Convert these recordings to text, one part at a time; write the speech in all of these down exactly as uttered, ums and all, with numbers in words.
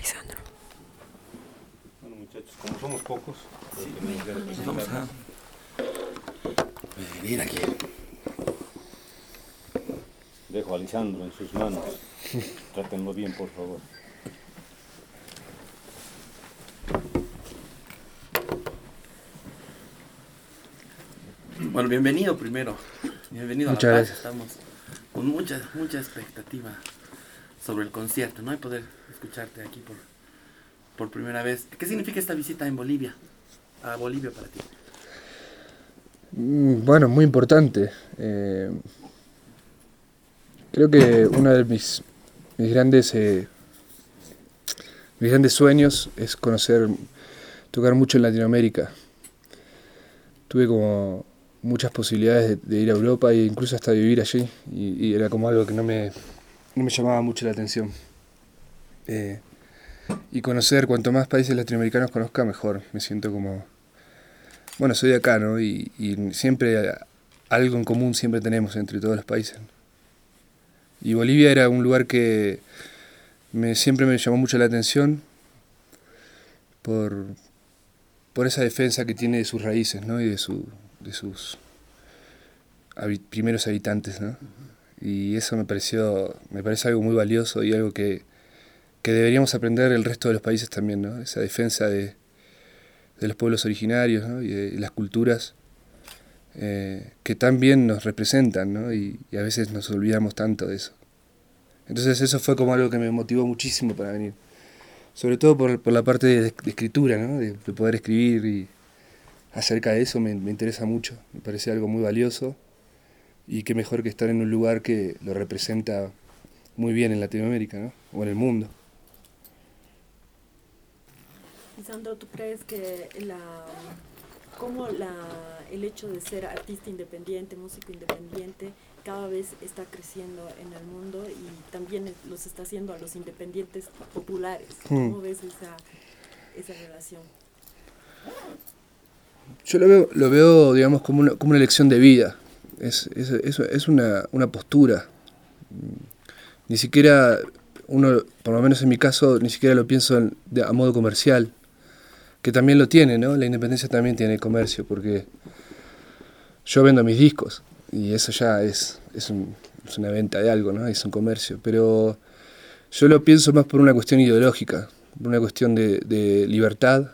Lisandro. Bueno, muchachos, como somos pocos, sí, pues vamos a vivir aquí. Dejo a Lisandro en sus manos. Trátenlo bien, por favor. Bueno, bienvenido primero. Bienvenido Muchas a La Paz. gracias. Estamos con mucha, mucha expectativa sobre el concierto, ¿no? Y poder escucharte aquí por, por primera vez. ¿Qué significa esta visita en Bolivia? A Bolivia para ti. Bueno, muy importante. Eh, creo que uno de mis, mis grandes eh, mis grandes sueños es conocer, tocar mucho en Latinoamérica. Tuve como muchas posibilidades de, de ir a Europa e incluso hasta vivir allí, y, y era como algo que no me, no me llamaba mucho la atención. Eh, y conocer, cuanto más países latinoamericanos conozca, mejor. Me siento como... Bueno, soy de acá, ¿no? Y, y siempre algo en común siempre tenemos entre todos los países. Y Bolivia era un lugar que me, siempre me llamó mucho la atención por, por esa defensa que tiene de sus raíces, ¿no? Y de, su, de sus habi- primeros habitantes, ¿no? Y eso me pareció, me parece algo muy valioso y algo que, que deberíamos aprender el resto de los países también, ¿no? Esa defensa de, de los pueblos originarios, ¿no? Y de y las culturas eh, que tan bien nos representan, ¿no? Y, y a veces nos olvidamos tanto de eso. Entonces eso fue como algo que me motivó muchísimo para venir. Sobre todo por, por la parte de, de escritura, ¿no? De, de poder escribir, y acerca de eso me, me interesa mucho. Me parece algo muy valioso, y qué mejor que estar en un lugar que lo representa muy bien en Latinoamérica, ¿no? O en el mundo. Lisandro, ¿tú crees que la, cómo la, el hecho de ser artista independiente, músico independiente, cada vez está creciendo en el mundo y también los está haciendo a los independientes populares? ¿Cómo hmm. ves esa, esa relación? Yo lo veo, lo veo digamos, como una, como una elección de vida. Es, es, es, es una, una postura. Ni siquiera uno, por lo menos en mi caso, ni siquiera lo pienso en, de, a modo comercial, que también lo tiene, ¿no? La independencia también tiene comercio, porque yo vendo mis discos y eso ya es, es, un, es una venta de algo, ¿no? Es un comercio, pero yo lo pienso más por una cuestión ideológica, por una cuestión de, de libertad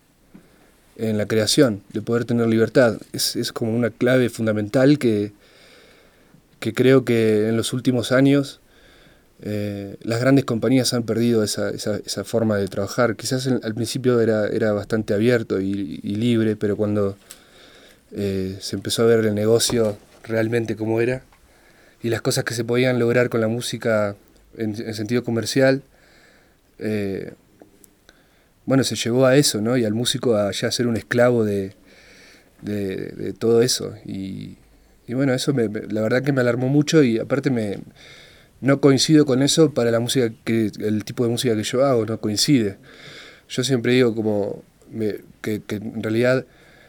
en la creación, de poder tener libertad. Es, es como una clave fundamental que, que creo que en los últimos años eh, las grandes compañías han perdido esa, esa, esa forma de trabajar. Quizás en, al principio era, era bastante abierto y, y libre, pero cuando eh, se empezó a ver el negocio realmente como era y las cosas que se podían lograr con la música en, en sentido comercial, eh, bueno, se llevó a eso, ¿no? Y al músico a ya ser un esclavo de, de, de todo eso. Y, y bueno, eso me, me, la verdad que me alarmó mucho, y aparte me no coincido con eso para la música, que el tipo de música que yo hago, no coincide. Yo siempre digo como me, que, que en realidad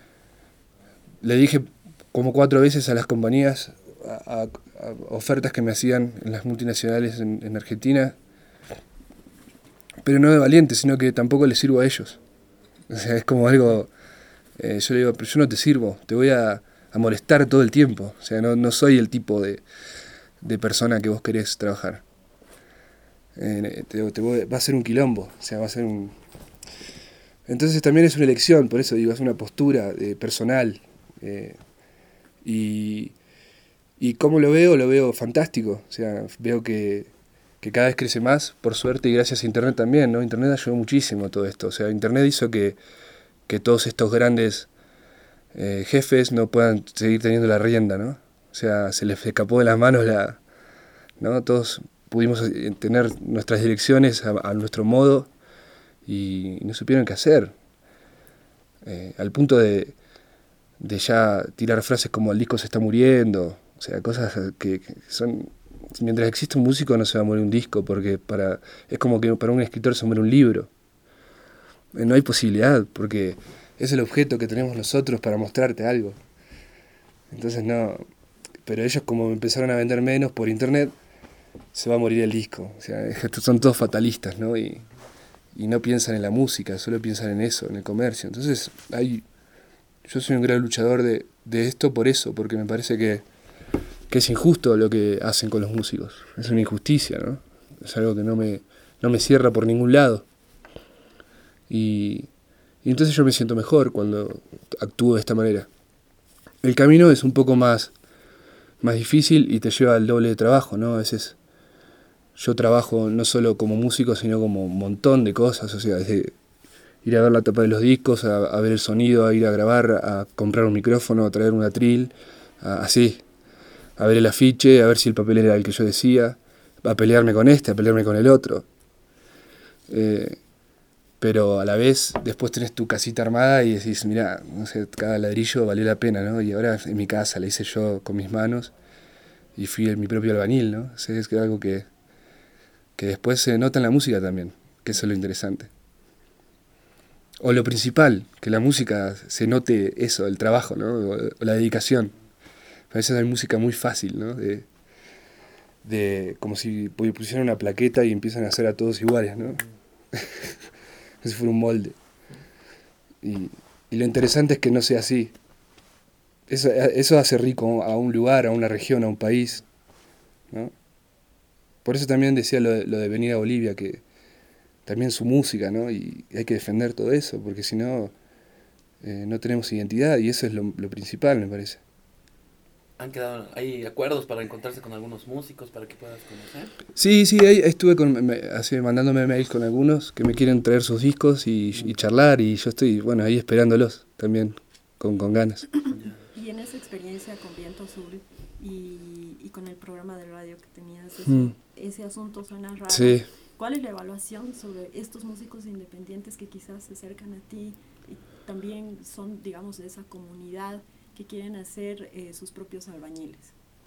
le dije como cuatro veces a las compañías, a, a, a ofertas que me hacían en las multinacionales en, en Argentina, pero no de valiente, sino que tampoco les sirvo a ellos. O sea, es como algo, eh, yo le digo, pero yo no te sirvo, te voy a, a molestar todo el tiempo. O sea, no, no soy el tipo de, de persona que vos querés trabajar. Eh, te, te voy, va a ser un quilombo, o sea, va a ser un... Entonces también es una elección, por eso digo, es una postura eh, personal. Eh, y, y cómo lo veo, lo veo fantástico. O sea, veo que... que cada vez crece más, por suerte, y gracias a Internet también, ¿no? Internet ayudó muchísimo a todo esto. O sea, Internet hizo que, que todos estos grandes eh, jefes no puedan seguir teniendo la rienda, ¿no? O sea, se les escapó de las manos la... ¿no? Todos pudimos tener nuestras direcciones a, a nuestro modo y no supieron qué hacer. Eh, al punto de, de ya tirar frases como el disco se está muriendo. O sea, cosas que, que son... Mientras existe un músico no se va a morir un disco, porque para es como que para un escritor se muere un libro. No hay posibilidad, porque es el objeto que tenemos nosotros para mostrarte algo. Entonces no, pero ellos como empezaron a vender menos por internet, se va a morir el disco. O sea, son todos fatalistas, ¿no? Y, y no piensan en la música, solo piensan en eso, en el comercio. Entonces, hay, yo soy un gran luchador de, de esto por eso, porque me parece que, que es injusto lo que hacen con los músicos. Es una injusticia, ¿no? Es algo que no me, no me cierra por ningún lado. Y, y entonces yo me siento mejor cuando actúo de esta manera. El camino es un poco más, más difícil y te lleva al doble de trabajo, ¿no? A veces yo trabajo no solo como músico, sino como un montón de cosas, o sea, desde ir a ver la tapa de los discos, a, a ver el sonido, a ir a grabar, a comprar un micrófono, a traer un atril, a, así, a ver el afiche, a ver si el papel era el que yo decía, a pelearme con este, a pelearme con el otro. Eh, pero a la vez después tenés tu casita armada y decís, mirá, no sé, cada ladrillo valió la pena, ¿no? Y ahora en mi casa la hice yo con mis manos y fui el, mi propio albañil, ¿no? O sea, es que algo que, que después se nota en la música también, que eso es lo interesante. O lo principal, que la música se note eso, el trabajo, ¿no? O, o la dedicación. A veces hay música muy fácil, ¿no? De, de como si pusieran una plaqueta y empiezan a hacer a todos iguales, ¿no? Como si fuera un molde. Y, y lo interesante es que no sea así. Eso, eso hace rico a un lugar, a una región, a un país, ¿no? Por eso también decía lo de, lo de venir a Bolivia, que también su música, ¿no? Y hay que defender todo eso, porque si no, eh, no tenemos identidad, y eso es lo, lo principal, me parece. ¿Han quedado, hay acuerdos para encontrarse con algunos músicos para que puedas conocer? Sí, sí, ahí estuve con, me, así, mandándome mails con algunos que me quieren traer sus discos y, y charlar, y yo estoy, bueno, ahí esperándolos también, con, con ganas. Y en esa experiencia con Viento Azul y, y con el programa de radio que tenías, ese, Mm. ese asunto suena raro. Sí. ¿Cuál es la evaluación sobre estos músicos independientes que quizás se acercan a ti y también son, digamos, de esa comunidad que quieren hacer eh, sus propios albañiles?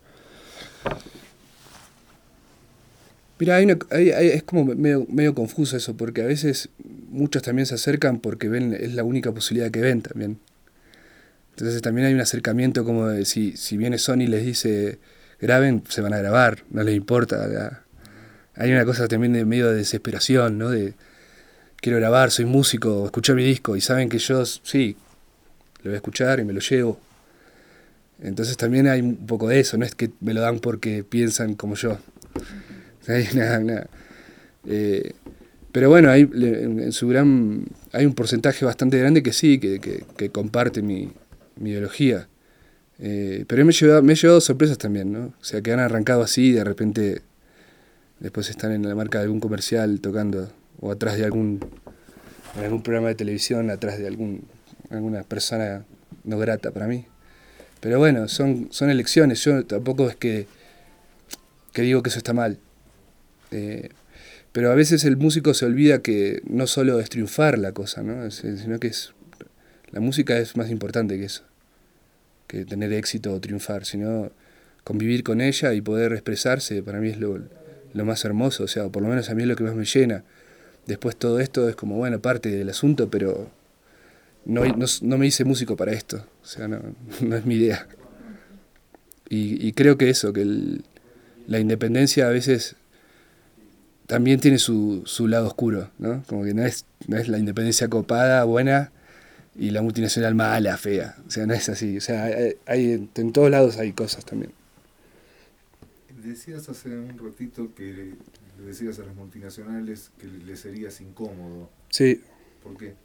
Mira, hay una, hay, hay, es como medio, medio confuso eso, porque a veces muchos también se acercan porque ven, es la única posibilidad que ven también. Entonces también hay un acercamiento como de si, si viene Sony y les dice graben, se van a grabar, no les importa. La, hay una cosa también de medio de desesperación, ¿no? De quiero grabar, soy músico, escuchar mi disco, y saben que yo sí, lo voy a escuchar y me lo llevo. Entonces también hay un poco de eso, no es que me lo dan porque piensan como yo. Hay una, una, eh, pero bueno, hay, en, en su gran, hay un porcentaje bastante grande que sí, que, que, que comparte mi, mi ideología. Eh, pero me he, llevado, me he llevado sorpresas también, ¿no? O sea, que han arrancado así y de repente después están en la marca de algún comercial tocando, o atrás de algún, en algún programa de televisión, atrás de algún, alguna persona no grata para mí. Pero bueno, son, son elecciones, yo tampoco es que, que digo que eso está mal. Eh, pero a veces el músico se olvida que no solo es triunfar la cosa, ¿no? Es, sino que es, la música es más importante que eso, que tener éxito o triunfar, sino convivir con ella y poder expresarse, para mí es lo, lo más hermoso, o sea, por lo menos a mí es lo que más me llena. Después todo esto es como, bueno, parte del asunto, pero no, no, no me hice músico para esto, o sea, no, no es mi idea. Y, y creo que eso, que el, la independencia a veces también tiene su, su lado oscuro, ¿no? Como que no es, no es la independencia copada, buena, y la multinacional mala, fea. O sea, no es así. O sea, hay, hay, en todos lados hay cosas también. Decías hace un ratito que le, le decías a las multinacionales que le, le serías incómodo. Sí. ¿Por qué?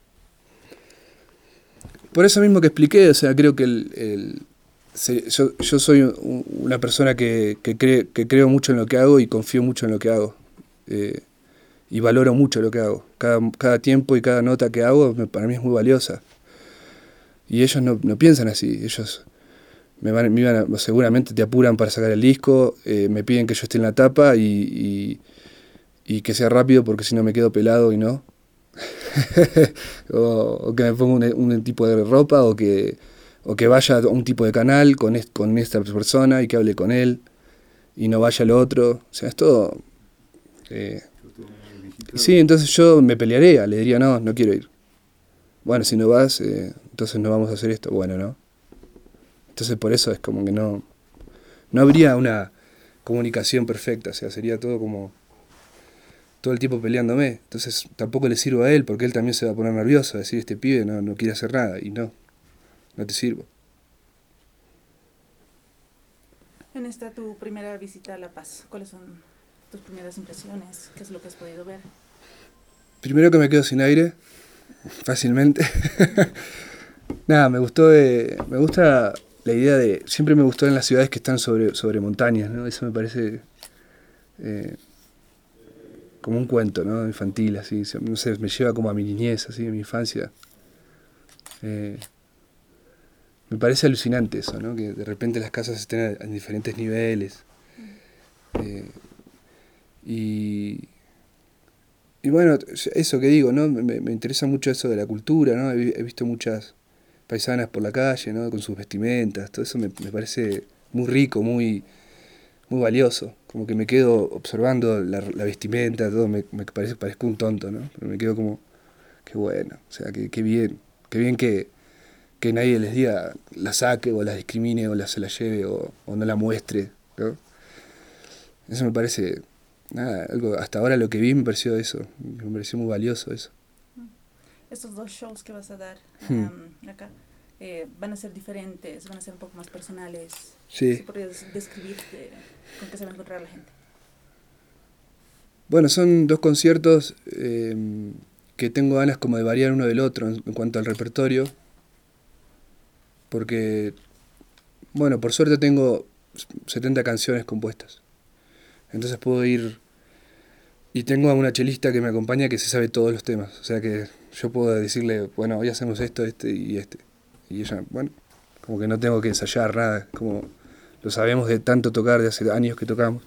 Por eso mismo que expliqué, o sea, creo que el, el, se, yo, yo soy un, una persona que, que, cree, que creo mucho en lo que hago y confío mucho en lo que hago. Eh, y valoro mucho lo que hago. Cada, cada tiempo y cada nota que hago para mí es muy valiosa. Y ellos no, no piensan así. Ellos me van, me iban a, seguramente te apuran para sacar el disco, eh, me piden que yo esté en la tapa y, y, y que sea rápido porque si no me quedo pelado y no. o, o que me ponga un, un tipo de ropa o que, o que vaya a un tipo de canal con, est, con esta persona y que hable con él y no vaya al otro. O sea, es todo... Eh, sí, entonces yo me pelearía, le diría no, no quiero ir. Bueno, si no vas, eh, entonces no vamos a hacer esto. Bueno, ¿no? Entonces por eso es como que no, no habría una comunicación perfecta, o sea, sería todo como todo el tiempo peleándome. Entonces tampoco le sirvo a él porque él también se va a poner nervioso, a decir, este pibe no, no quiere hacer nada, y no, no te sirvo. En esta tu primera visita a La Paz, ¿cuáles son tus primeras impresiones? ¿Qué es lo que has podido ver? Primero que me quedo sin aire, fácilmente. Nada, me gustó, de, me gusta la idea de, siempre me gustó en las ciudades que están sobre, sobre montañas, ¿no? Eso me parece eh, como un cuento, ¿no? Infantil, así, no sé, me lleva como a mi niñez, así, a mi infancia. Eh, me parece alucinante eso, ¿no? Que de repente las casas estén en diferentes niveles. Eh, y, y bueno, eso que digo, ¿no? Me, me interesa mucho eso de la cultura, ¿no? He, he visto muchas paisanas por la calle, ¿no? Con sus vestimentas, todo eso me, me parece muy rico, muy, muy valioso. Como que me quedo observando la, la vestimenta, todo, me, me parece, parezco un tonto, ¿no? Pero me quedo como, qué bueno, o sea, qué, qué bien, qué bien que, que nadie les diga, la saque o la discrimine o la se la lleve o, o no la muestre, ¿no? Eso me parece, nada, algo, hasta ahora lo que vi me pareció eso, me pareció muy valioso eso. Estos dos shows que vas a dar Hmm. um, acá eh, van a ser diferentes, van a ser un poco más personales. Sí. ¿Sí podrías describir eh, con qué se va a encontrar la gente? Bueno, son dos conciertos eh, que tengo ganas como de variar uno del otro en, en cuanto al repertorio, porque, bueno, por suerte tengo setenta canciones compuestas, entonces puedo ir, y tengo a una chelista que me acompaña que se sabe todos los temas, o sea que yo puedo decirle, bueno, hoy hacemos esto, este y este, y ella, bueno, como que no tengo que ensayar nada, como lo sabemos de tanto tocar, de hace años que tocamos.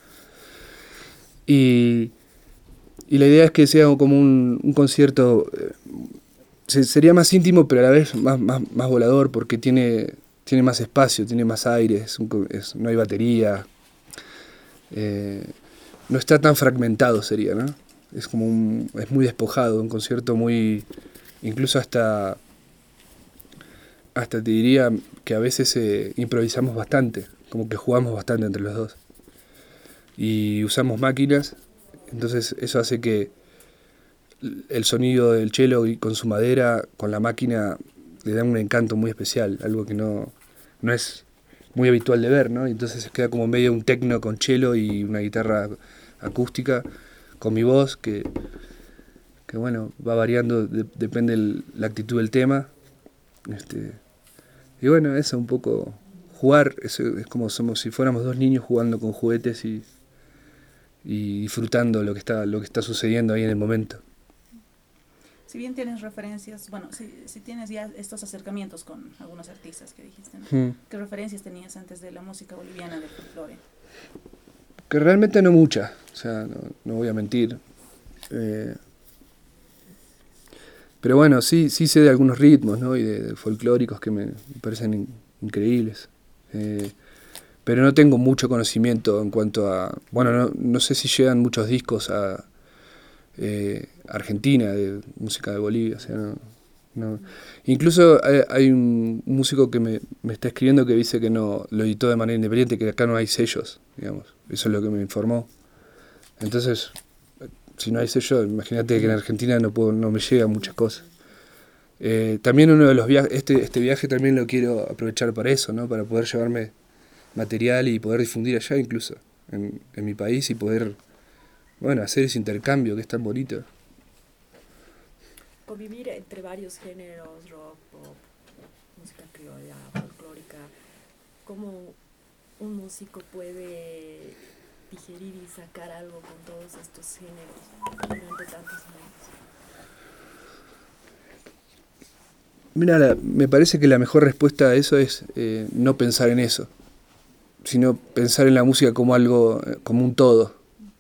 Y, y la idea es que sea como un, un concierto, eh, se, sería más íntimo, pero a la vez más, más, más volador, porque tiene, tiene más espacio, tiene más aire, es un, es, no hay batería, eh, no está tan fragmentado sería, ¿no? Es como un, es muy despojado, un concierto muy, incluso hasta, hasta te diría que a veces eh, improvisamos bastante, como que jugamos bastante entre los dos. Y usamos máquinas, entonces eso hace que el sonido del cello y con su madera, con la máquina, le da un encanto muy especial, algo que no, no es muy habitual de ver, ¿no? Y entonces queda como medio un tecno con cello y una guitarra acústica con mi voz, que, que bueno, va variando, de, depende de la actitud del tema. Este, y bueno, eso un poco, jugar, es, es como somos si fuéramos dos niños jugando con juguetes y y disfrutando lo que está lo que está sucediendo ahí en el momento. Si bien tienes referencias, bueno, si, si tienes ya estos acercamientos con algunos artistas que dijiste, ¿no? Hmm. ¿Qué referencias tenías antes de la música boliviana del folclore? Que realmente no muchas, o sea, no, no voy a mentir. Eh, pero bueno, sí sí sé de algunos ritmos, ¿no? Y de, de folclóricos que me, me parecen in, increíbles. Eh, pero no tengo mucho conocimiento en cuanto a... Bueno, no, no sé si llegan muchos discos a eh, Argentina, de música de Bolivia, o sea, no... no. Incluso hay, hay un músico que me, me está escribiendo que dice que no lo editó de manera independiente, que acá no hay sellos, digamos. Eso es lo que me informó. Entonces, si no hay sellos, imagínate que en Argentina no puedo, no me llegan muchas cosas. Eh, también uno de los viajes, este, este viaje también lo quiero aprovechar para eso, ¿no? Para poder llevarme material y poder difundir allá incluso, en, en mi país, y poder, bueno, hacer ese intercambio que es tan bonito. Convivir entre varios géneros, rock, pop, música criolla, folclórica, ¿cómo un músico puede digerir y sacar algo con todos estos géneros durante tantos años? Mira, la, me parece que la mejor respuesta a eso es eh, no pensar en eso, sino pensar en la música como algo, como un todo.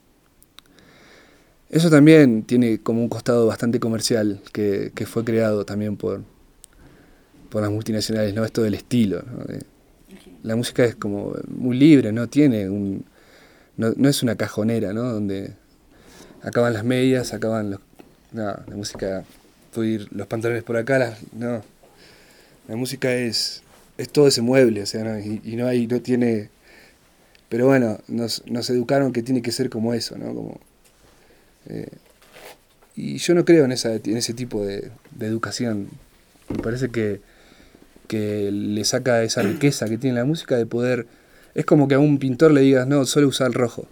Eso también tiene como un costado bastante comercial, que, que fue creado también por, por las multinacionales, ¿no? Esto del estilo, ¿no? De, la música es como muy libre, no tiene un, no, no es una cajonera, ¿no? Donde acaban las medias, acaban los, no, la música puede ir los pantalones por acá, las, no, la música es es todo ese mueble, o sea, ¿no? y, y no hay, no tiene, pero bueno, nos, nos educaron que tiene que ser como eso, ¿no? Como Eh, y yo no creo en, esa, en ese tipo de, de educación. Me parece que, que le saca esa riqueza que tiene la música de poder... Es como que a un pintor le digas, no, solo usar el rojo.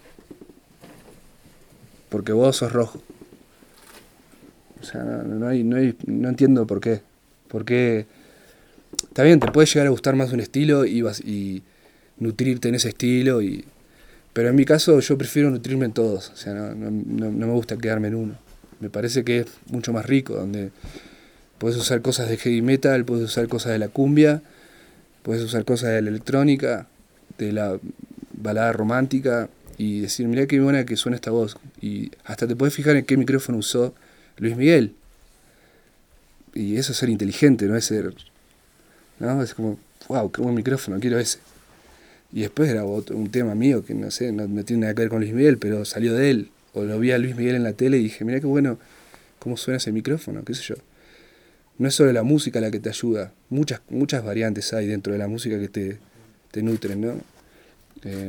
Porque vos sos rojo. O sea, no, no, hay, no, hay, no entiendo por qué. Porque está bien, te puede llegar a gustar más un estilo y, vas, y nutrirte en ese estilo. Y, pero en mi caso yo prefiero nutrirme en todos. O sea, no, no, no, no me gusta quedarme en uno. Me parece que es mucho más rico, donde puedes usar cosas de heavy metal, puedes usar cosas de la cumbia, puedes usar cosas de la electrónica, de la balada romántica, y decir, mirá qué buena que suena esta voz. Y hasta te puedes fijar en qué micrófono usó Luis Miguel. Y eso es ser inteligente, no es ser... ¿no? Es como, wow, qué buen micrófono, quiero ese. Y después era otro, un tema mío que no sé, no, no tiene nada que ver con Luis Miguel, pero salió de él. O lo vi a Luis Miguel en la tele y dije, mirá qué bueno cómo suena ese micrófono, qué sé yo. No es solo la música la que te ayuda, muchas, muchas variantes hay dentro de la música que te, te nutren, ¿no? Eh,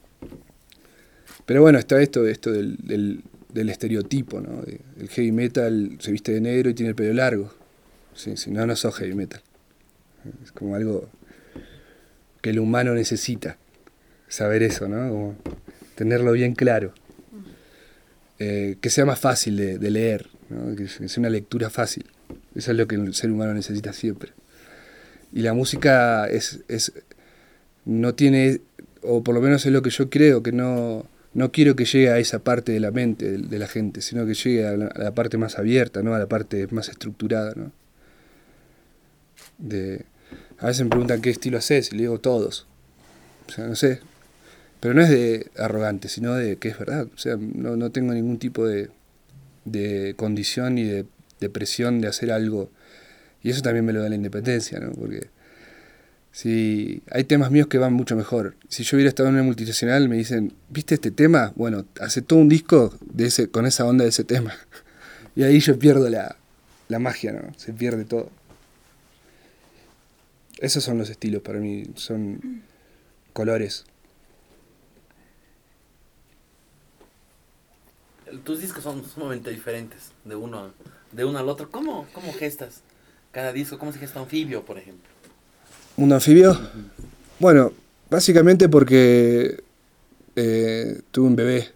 pero bueno, está esto, esto del, del, del estereotipo, ¿no? El heavy metal se viste de negro y tiene el pelo largo. Sí, si no, no sos heavy metal. Es como algo que el humano necesita, saber eso, ¿no? Como tenerlo bien claro. Eh, que sea más fácil de, de leer, ¿no? Que sea una lectura fácil. Eso es lo que el ser humano necesita siempre. Y la música es, es no tiene, o por lo menos es lo que yo creo, que no, no quiero que llegue a esa parte de la mente de, de la gente, sino que llegue a la, a la parte más abierta, ¿no? A la parte más estructurada, ¿no? De, a veces me preguntan qué estilo haces y le digo todos. O sea, no sé. Pero no es de arrogante, sino de que es verdad. O sea, no, no tengo ningún tipo de, de condición ni de, de presión de hacer algo. Y eso también me lo da la independencia, ¿no? Porque si hay temas míos que van mucho mejor. Si yo hubiera estado en una multinacional, me dicen, ¿viste este tema? Bueno, hace todo un disco de ese, con esa onda de ese tema. Y ahí yo pierdo la, la magia, ¿no? Se pierde todo. Esos son los estilos para mí, son colores. Tus discos son sumamente diferentes de uno, de uno al otro. ¿Cómo, cómo gestas cada disco? ¿Cómo se gesta Anfibio, por ejemplo? ¿Mundo Anfibio? Uh-huh. Bueno, básicamente porque eh, tuve un bebé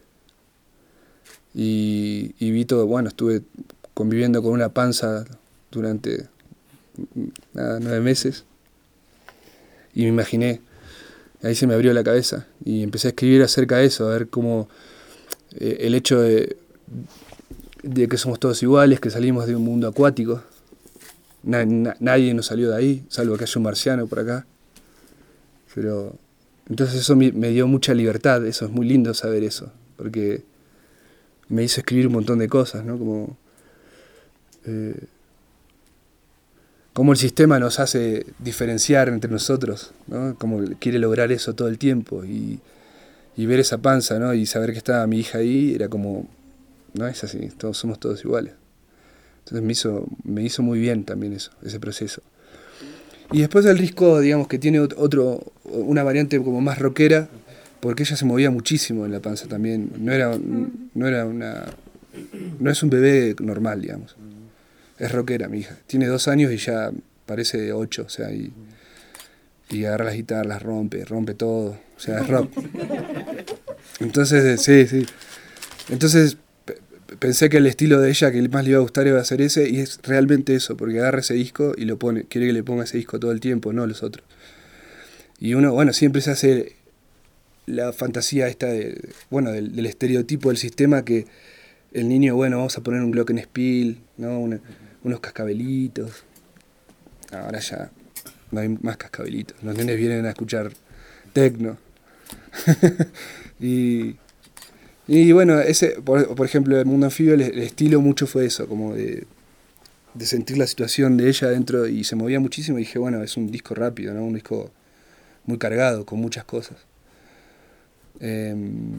y, y vi todo, bueno, estuve conviviendo con una panza durante nada, nueve meses y me imaginé, ahí se me abrió la cabeza y empecé a escribir acerca de eso, a ver cómo eh, el hecho de, de que somos todos iguales, que salimos de un mundo acuático, na, na, nadie nos salió de ahí, salvo que haya un marciano por acá, pero entonces eso me, me dio mucha libertad, eso es muy lindo saber eso, porque me hizo escribir un montón de cosas, ¿no? Como eh, cómo el sistema nos hace diferenciar entre nosotros, ¿no? Como quiere lograr eso todo el tiempo y, y ver esa panza, ¿no? Y saber que estaba mi hija ahí era como, no es así, todos somos todos iguales. Entonces me hizo, me hizo muy bien también eso, ese proceso. Y después el disco, digamos que tiene otro, una variante como más rockera, porque ella se movía muchísimo en la panza también. No era, no era una, no es un bebé normal, digamos. Es rockera mi hija. Tiene dos años y ya parece de ocho, o sea, y, y agarra las guitarras, las rompe, rompe todo. O sea, es rock. Entonces, sí, sí. Entonces pensé que el estilo de ella que más le iba a gustar iba a ser ese, y es realmente eso, porque agarra ese disco y lo pone, quiere que le ponga ese disco todo el tiempo, no los otros. Y uno, bueno, siempre se hace la fantasía esta de, bueno, del, del estereotipo del sistema, que el niño, bueno, vamos a poner un glockenspiel, ¿no? Una, unos cascabelitos. Ahora ya no hay más cascabelitos, los nenes vienen a escuchar techno. y Y bueno, ese por, por ejemplo, el Mundo Anfibio, el, el estilo mucho fue eso, como de, de sentir la situación de ella dentro, y se movía muchísimo, y dije, bueno, es un disco rápido, ¿no? Un disco muy cargado, con muchas cosas. Eh,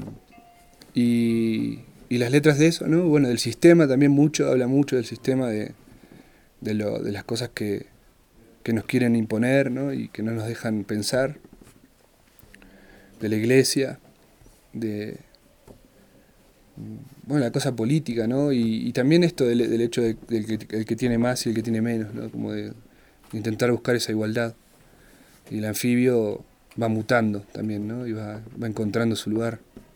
y, y las letras de eso, ¿no? Bueno, del sistema también mucho, habla mucho del sistema, de, de, lo, de las cosas que, que nos quieren imponer, ¿no? Y que no nos dejan pensar, de la iglesia, de... bueno, la cosa política, ¿no? Y, y también esto del, del hecho de, del que, el que tiene más y el que tiene menos, ¿no? Como de, de intentar buscar esa igualdad. Y el anfibio va mutando también, ¿no? Y va, va encontrando su lugar.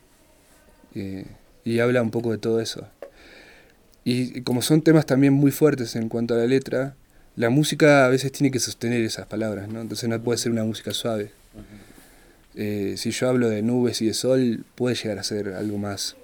Eh, y habla un poco de todo eso. Y, y como son temas también muy fuertes en cuanto a la letra, la música a veces tiene que sostener esas palabras, ¿no? Entonces no puede ser una música suave. Eh, si yo hablo de nubes y de sol, puede llegar a ser algo más.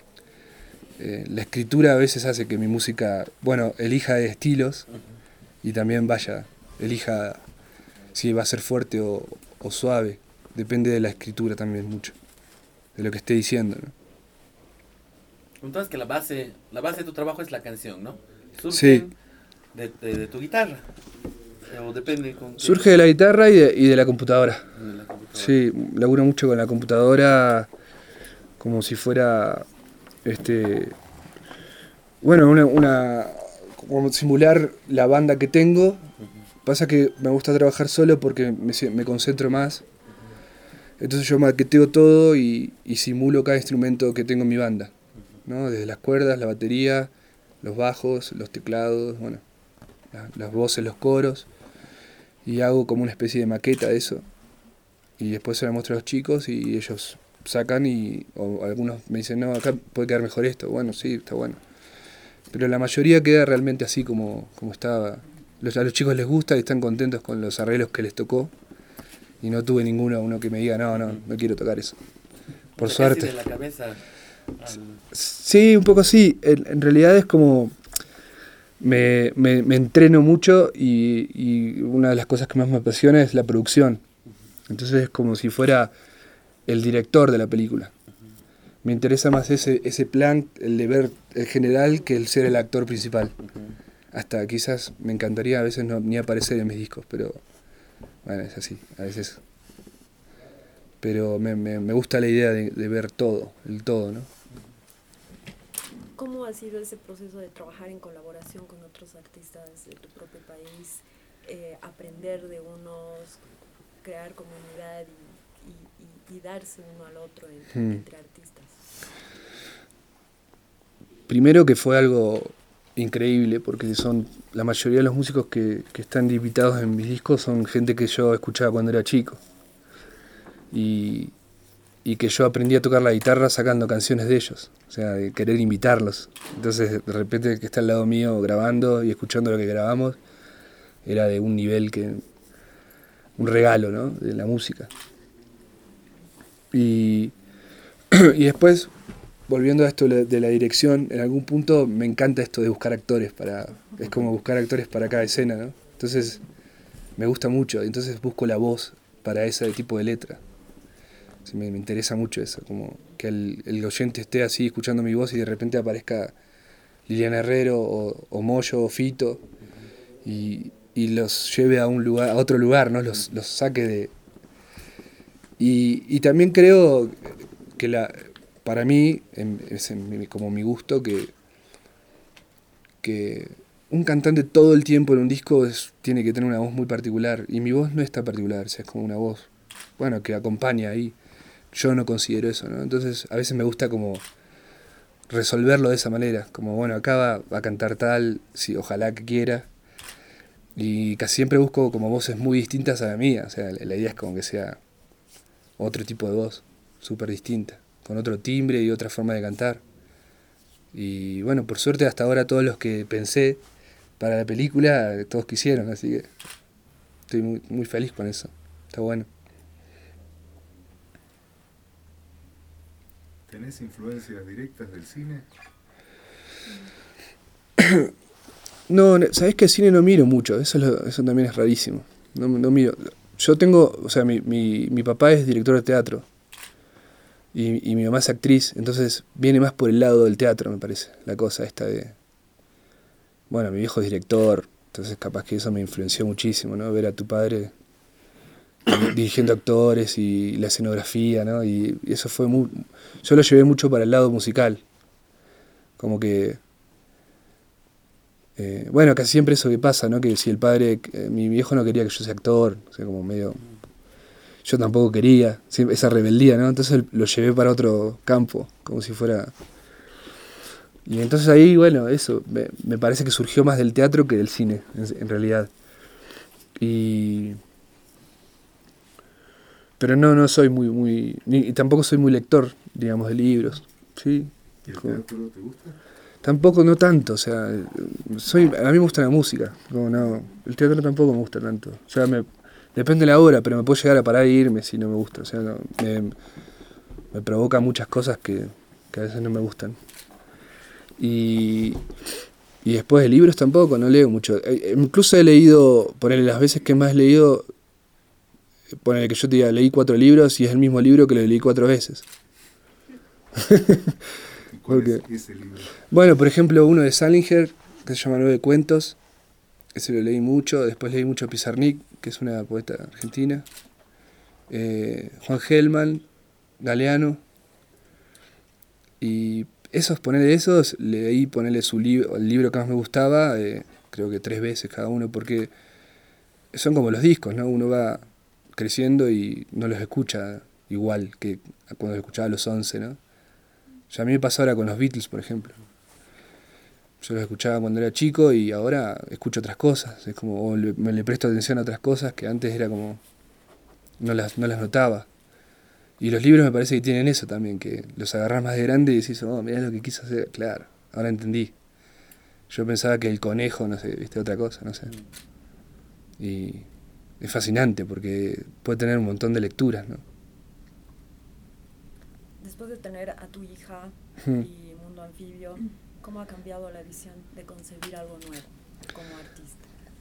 Eh, la escritura a veces hace que mi música, bueno, elija estilos y también vaya, elija si va a ser fuerte o, o suave. Depende de la escritura también mucho, de lo que esté diciendo, ¿no? Entonces que la base, la base de tu trabajo es la canción, ¿no? Surge Sí. de, de, de tu guitarra. O depende con qué- Surge de la guitarra y de, y de la computadora. de la computadora. Sí, laburo mucho con la computadora como si fuera, este, bueno, una, una como simular la banda que tengo. Pasa que me gusta trabajar solo porque me, se- me concentro más. Entonces yo maqueteo todo y, y simulo cada instrumento que tengo en mi banda, ¿no? Desde las cuerdas, la batería, los bajos, los teclados, bueno, la- las voces, los coros. Y hago como una especie de maqueta de eso. Y después se la muestro a los chicos y ellos sacan y o algunos me dicen, no, acá puede quedar mejor esto. Bueno, sí, está bueno. Pero la mayoría queda realmente así como, como estaba. Los, a los chicos les gusta y están contentos con los arreglos que les tocó. Y no tuve ninguno uno que me diga, no, no, no quiero tocar eso. Por O sea, casi suerte. de la cabeza al- Sí, un poco así. En, en realidad es como... Me, me, me entreno mucho y, y una de las cosas que más me apasiona es la producción. Entonces es como si fuera el director de la película. Me interesa más ese, ese plan, el deber el general, que el ser el actor principal. Hasta quizás me encantaría a veces no, ni aparecer en mis discos, pero bueno, es así, a veces. Pero me, me, me gusta la idea de, de ver todo, el todo, ¿no? ¿Cómo ha sido ese proceso de trabajar en colaboración con otros artistas de tu propio país, eh, aprender de unos, crear comunidad y, y, y darse uno al otro entre, Hmm. entre artistas? Primero que fue algo increíble, porque son la mayoría de los músicos que, que están invitados en mis discos son gente que yo escuchaba cuando era chico. Y, y que yo aprendí a tocar la guitarra sacando canciones de ellos, o sea, de querer imitarlos. Entonces, de repente, el que está al lado mío grabando y escuchando lo que grabamos, era de un nivel que... un regalo, ¿no?, de la música. Y, y después, volviendo a esto de la dirección, en algún punto me encanta esto de buscar actores para... es como buscar actores para cada escena, ¿no? Entonces, me gusta mucho, entonces busco la voz para ese tipo de letra. Sí, me, me interesa mucho eso, como que el, el oyente esté así escuchando mi voz y de repente aparezca Liliana Herrero o, o Moyo o Fito y, y los lleve a un lugar, a otro lugar, ¿no? Los, los saque de... Y, y también creo que la, para mí, en, es en mi, como mi gusto, que, que un cantante todo el tiempo en un disco es, tiene que tener una voz muy particular y mi voz no es tan particular, o sea, es como una voz, bueno, que acompaña ahí. Yo no considero eso, ¿no? Entonces a veces me gusta como resolverlo de esa manera, como bueno, acá va, va a cantar tal, sí, ojalá que quiera, y casi siempre busco como voces muy distintas a la mía, o sea, la, la idea es como que sea otro tipo de voz, súper distinta, con otro timbre y otra forma de cantar. Y bueno, por suerte hasta ahora todos los que pensé para la película, todos quisieron, así que estoy muy, muy feliz con eso, está bueno. ¿Tenés influencias directas del cine? No, ¿sabés que cine no miro mucho? Eso, es lo, eso también es rarísimo. No, no miro. Yo tengo, o sea, mi, mi, mi papá es director de teatro y, y mi mamá es actriz, entonces viene más por el lado del teatro, me parece, la cosa esta de... Bueno, mi viejo es director, entonces capaz que eso me influenció muchísimo, ¿no? Ver a tu padre dirigiendo actores y la escenografía, ¿no? Y, y eso fue muy... Yo lo llevé mucho para el lado musical. Como que... Eh, bueno, casi siempre eso que pasa, ¿no? Que si el padre... Eh, mi viejo no quería que yo sea actor, o sea, como medio... Yo tampoco quería, esa rebeldía, ¿no? Entonces lo llevé para otro campo, como si fuera... Y entonces ahí, bueno, eso, me, me parece que surgió más del teatro que del cine, en, en realidad. Y... Pero no, no soy muy, muy, ni, y tampoco soy muy lector, digamos, de libros, ¿sí? ¿Y el Como- teatro te gusta? Tampoco, no tanto, o sea, soy, a mí me gusta la música, como no, el teatro tampoco me gusta tanto, o sea, me, depende de la hora, pero me puedo llegar a parar e irme si no me gusta, o sea, no, me, me provoca muchas cosas que, que a veces no me gustan. Y, y después de libros tampoco, no leo mucho, Eh, incluso he leído, ponele las veces que más he leído, ponele que yo te diga, leí cuatro libros y es el mismo libro que lo leí cuatro veces. ¿Y cuál Porque- es ese libro? Bueno, por ejemplo, uno de Salinger, que se llama Nueve Cuentos, ese lo leí mucho. Después leí mucho a Pizarnik, que es una poeta argentina. Eh, Juan Gelman, Galeano. Y esos, ponerle esos, leí ponerle su libro, el libro que más me gustaba, eh, creo que tres veces cada uno, porque son como los discos, ¿no? Uno va creciendo y no los escucha igual que cuando los escuchaba a los once, ¿no? O sea, a mí me pasa ahora con los Beatles, por ejemplo. Yo los escuchaba cuando era chico y ahora escucho otras cosas. Es como, o le, me le presto atención a otras cosas que antes era como, no las, no las notaba. Y los libros me parece que tienen eso también, que los agarrás más de grande y decís, oh, mirá lo que quiso hacer. Claro, ahora entendí. Yo pensaba que el conejo, no sé, viste, otra cosa, no sé. Y es fascinante porque puede tener un montón de lecturas, ¿no? Después de tener a tu hija Hmm. y Mundo Anfibio, ¿cómo ha cambiado la visión de concebir algo nuevo como artista?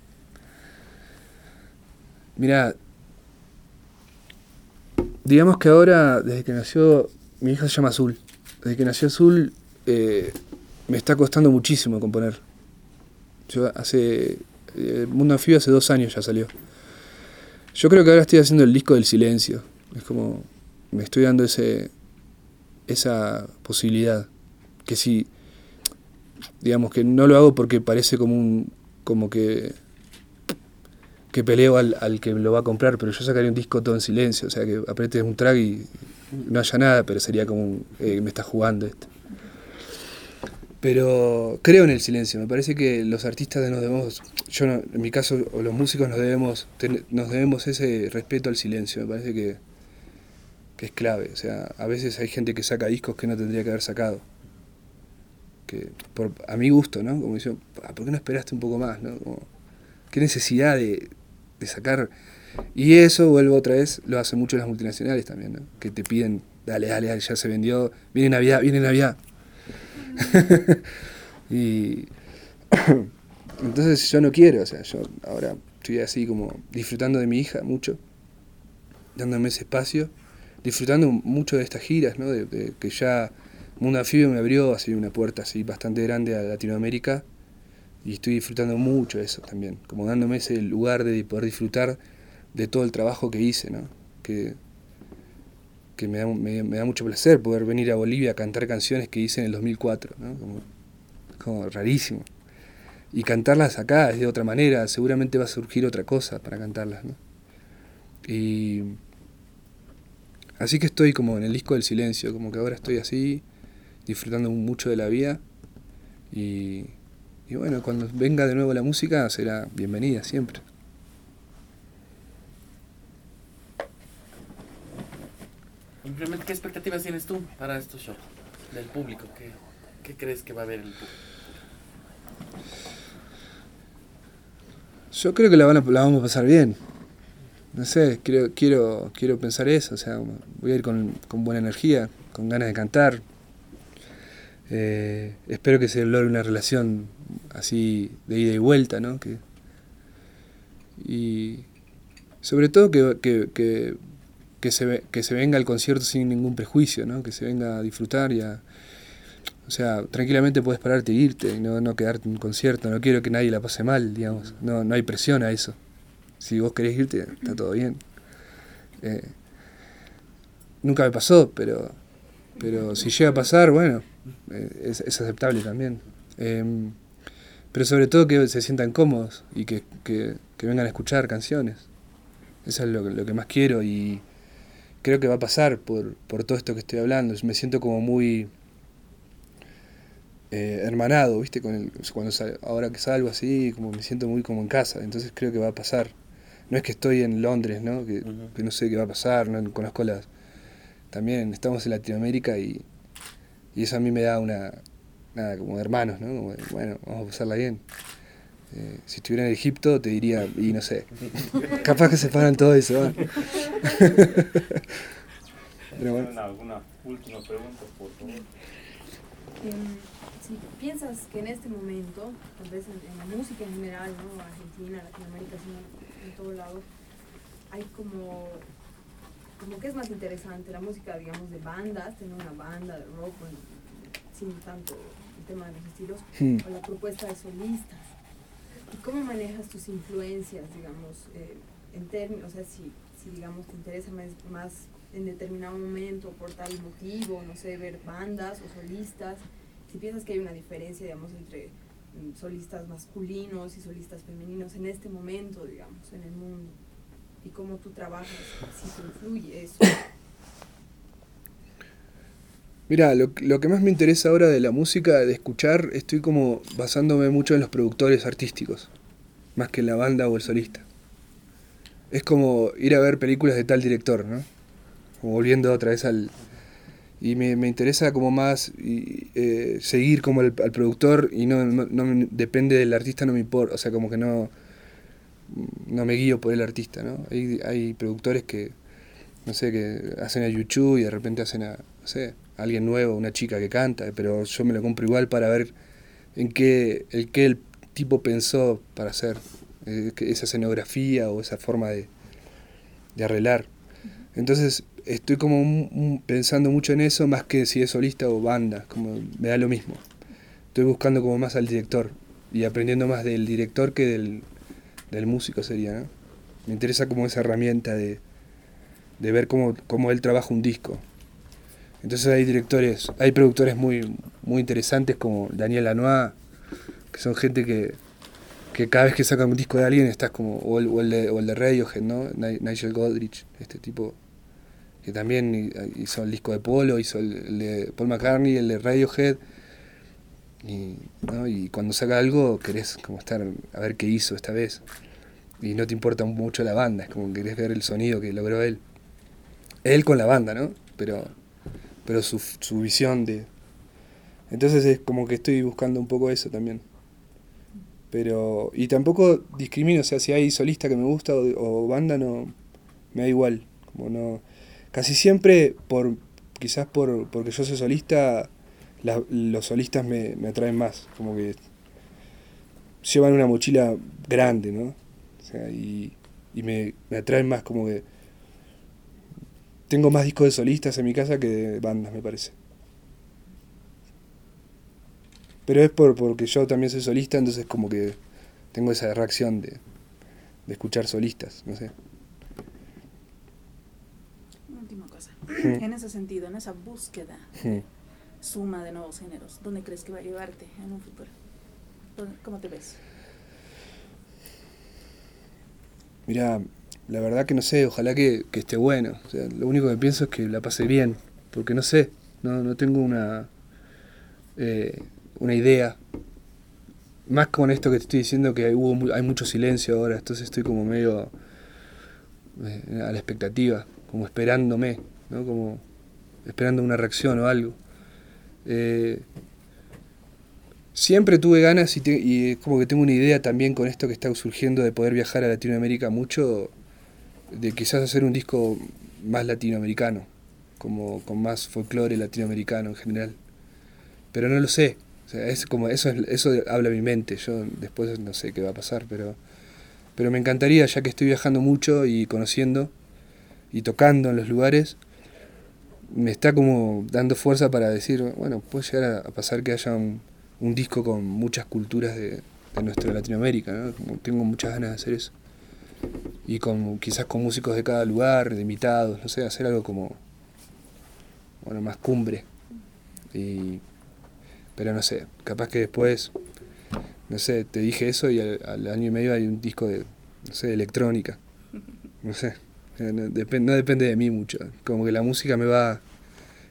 Mira, digamos que ahora, desde que nació, mi hija se llama Azul. Desde que nació Azul, eh, me está costando muchísimo componer. Yo hace, eh, Mundo Anfibio hace dos años ya salió. Yo creo que ahora estoy haciendo el disco del silencio. Es como, me estoy dando ese, esa posibilidad. Que si, digamos que no lo hago porque parece como un, como que, que peleo al, al que lo va a comprar, pero yo sacaría un disco todo en silencio, o sea, que apretes un track y no haya nada, pero sería como un, eh, me está jugando esto. Pero creo en el silencio, me parece que los artistas nos debemos, yo no, en mi caso, o los músicos nos debemos, ten, nos debemos ese respeto al silencio, me parece que, que es clave, o sea, a veces hay gente que saca discos que no tendría que haber sacado. Que por, a mi gusto, ¿no? Como diciendo, ¿por qué no esperaste un poco más, no? Como, ¿qué necesidad de, de sacar? Y eso, vuelvo otra vez, lo hacen mucho las multinacionales también, ¿no? Que te piden, dale, dale, dale, ya se vendió, viene Navidad, viene Navidad. Y entonces yo no quiero, o sea, yo ahora estoy así como disfrutando de mi hija mucho, dándome ese espacio, disfrutando mucho de estas giras, ¿no? De, de que ya Mundo Anfibio me abrió así una puerta así bastante grande a Latinoamérica y estoy disfrutando mucho de eso también, como dándome ese lugar de poder disfrutar de todo el trabajo que hice, ¿no? Que, que me, da, me, me da mucho placer poder venir a Bolivia a cantar canciones que hice en el dos mil cuatro, ¿no? Como, como rarísimo. Y cantarlas acá es de otra manera, seguramente va a surgir otra cosa para cantarlas, ¿no? Y así que estoy como en el disco del silencio, como que ahora estoy así, disfrutando mucho de la vida y, y bueno, cuando venga de nuevo la música será bienvenida siempre. Simplemente, ¿qué expectativas tienes tú para estos shows del público? ¿Qué, qué crees que va a haber el público? Yo creo que la, van a, la vamos a pasar bien. No sé, quiero, quiero, quiero pensar eso, o sea, voy a ir con, con buena energía, con ganas de cantar. Eh, espero que se logre una relación así de ida y vuelta, ¿no? Que, y sobre todo que, que, que, que, se, que se venga al concierto sin ningún prejuicio, ¿no? Que se venga a disfrutar y a... O sea, tranquilamente puedes pararte e irte y no, no quedarte en un concierto. No quiero que nadie la pase mal, digamos. No, no hay presión a eso. Si vos querés irte, está todo bien. Eh, nunca me pasó, pero, pero si llega a pasar, bueno, eh, es, es aceptable también. Eh, pero sobre todo que se sientan cómodos y que, que, que vengan a escuchar canciones. Eso es lo, lo que más quiero y creo que va a pasar por, por todo esto que estoy hablando. Me siento como muy... eh, hermanado, ¿viste? Con el, cuando sal, ahora que salgo así, como me siento muy como en casa, entonces creo que va a pasar. No es que estoy en Londres, ¿no? Que, uh-huh. que no sé qué va a pasar, no conozco las... También estamos en Latinoamérica y, y eso a mí me da una... Nada, como de hermanos, ¿no? Como de, bueno, vamos a pasarla bien. Eh, si estuviera en Egipto te diría, y no sé, capaz que se paran todo eso, ¿no? Pero bueno. ¿Alguna última pregunta, por favor? Um, si piensas que en este momento, tal vez en, en la música en general, ¿no? Argentina, Latinoamérica, sino en todo lado, hay como, como que es más interesante la música, digamos, de bandas, tener una banda de rock, bueno, sin tanto el tema de los estilos, hmm. o la propuesta de solistas. ¿Y cómo manejas tus influencias, digamos, eh, en términos, o sea, si, si digamos te interesa más, más en determinado momento por tal motivo, no sé, ver bandas o solistas, si piensas que hay una diferencia, digamos, entre mm, solistas masculinos y solistas femeninos en este momento, digamos, en el mundo, y cómo tú trabajas, si te influye eso. Mira, lo, lo que más me interesa ahora de la música, de escuchar, estoy como basándome mucho en los productores artísticos, más que en la banda o el solista. Es como ir a ver películas de tal director, ¿no? Como volviendo otra vez al... Y me, me interesa como más y, eh, seguir como el, al productor y no, no, no me, depende del artista, no me importa, o sea, como que no, no me guío por el artista, ¿no? Hay, hay productores que, no sé, que hacen a YouTube y de repente hacen a, no sé, alguien nuevo, una chica que canta, pero yo me lo compro igual para ver en qué el, qué el tipo pensó para hacer eh, esa escenografía o esa forma de, de arreglar. Entonces estoy como un, un, pensando mucho en eso más que si es solista o banda, como me da lo mismo. Estoy buscando como más al director y aprendiendo más del director que del, del músico sería, ¿no? Me interesa como esa herramienta de, de ver cómo, cómo él trabaja un disco. Entonces hay directores, hay productores muy, muy interesantes como Daniel Lanois, que son gente que, que cada vez que sacan un disco de alguien estás como, o el, o el, de, o el de Radiohead, ¿no? Nigel Godrich, este tipo, que también hizo el disco de Polo, hizo el, el de Paul McCartney, el de Radiohead, y, ¿no? Y cuando saca algo querés como estar a ver qué hizo esta vez, y no te importa mucho la banda, es como que querés ver el sonido que logró él. Él con la banda, ¿no? Pero... pero su, su visión de... Entonces es como que estoy buscando un poco eso también. Pero... y tampoco discrimino, o sea, si hay solista que me gusta o, o banda, no... me da igual. Como no... Casi siempre, por quizás por porque yo soy solista, la, los solistas me, me atraen más. Como que llevan una mochila grande, ¿no? O sea, y, y me, me atraen más como que... Tengo más discos de solistas en mi casa que de bandas, me parece. Pero es por porque yo también soy solista, entonces como que tengo esa reacción de, de escuchar solistas, no sé. Una última cosa. Hmm. En ese sentido, en esa búsqueda, hmm. suma de nuevos géneros, ¿dónde crees que va a llevarte en un futuro? ¿Cómo te ves? Mirá, la verdad que no sé, ojalá que, que esté bueno. O sea, lo único que pienso es que la pase bien, porque no sé, no, no tengo una, eh, una idea. Más con esto que te estoy diciendo que hay, hubo, hay mucho silencio ahora, entonces estoy como medio eh, a la expectativa, como esperándome, ¿no? Como esperando una reacción o algo. Eh, Siempre tuve ganas y, te, y es como que tengo una idea también con esto que está surgiendo de poder viajar a Latinoamérica mucho, de quizás hacer un disco más latinoamericano, como con más folclore latinoamericano en general. Pero no lo sé, o sea, es como eso, es, eso habla mi mente, yo después no sé qué va a pasar, pero, pero me encantaría, ya que estoy viajando mucho y conociendo y tocando en los lugares, me está como dando fuerza para decir, bueno, puede llegar a, a pasar que haya un un disco con muchas culturas de, de nuestra Latinoamérica, ¿no? Como tengo muchas ganas de hacer eso. Y con quizás con músicos de cada lugar, de invitados, no sé, hacer algo como, bueno, más cumbre. Y, pero no sé, capaz que después, no sé, te dije eso y al, al año y medio hay un disco de, no sé, de electrónica. No sé, no, dep- no depende de mí mucho. Como que la música me va,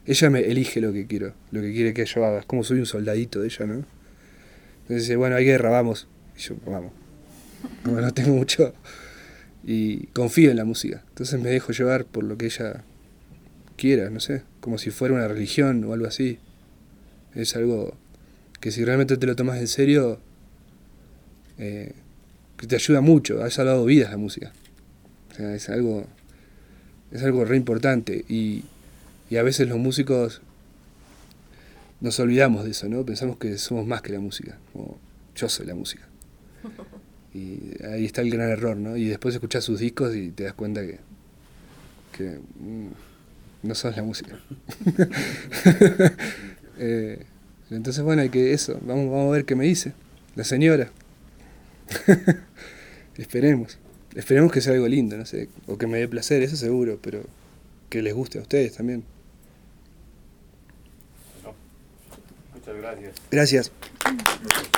ella me elige lo que quiero, lo que quiere que yo haga. Es como soy un soldadito de ella, ¿no? Entonces dice, bueno, hay guerra, vamos. Y yo, vamos. No, no tengo mucho... Y confío en la música. Entonces me dejo llevar por lo que ella quiera, no sé. Como si fuera una religión o algo así. Es algo que si realmente te lo tomas en serio, eh, que te ayuda mucho. Ha salvado vidas la música. O sea, es algo, es algo re importante. Y, y a veces los músicos nos olvidamos de eso, ¿no? Pensamos que somos más que la música. Como yo soy la música. Y ahí está el gran error, ¿no? Y después escuchás sus discos y te das cuenta que, que mmm, no sos la música. eh, entonces, bueno, hay que eso. Vamos, vamos a ver qué me dice la señora. Esperemos. Esperemos que sea algo lindo, no sé. O que me dé placer, eso seguro, pero que les guste a ustedes también. Muchas gracias. Gracias.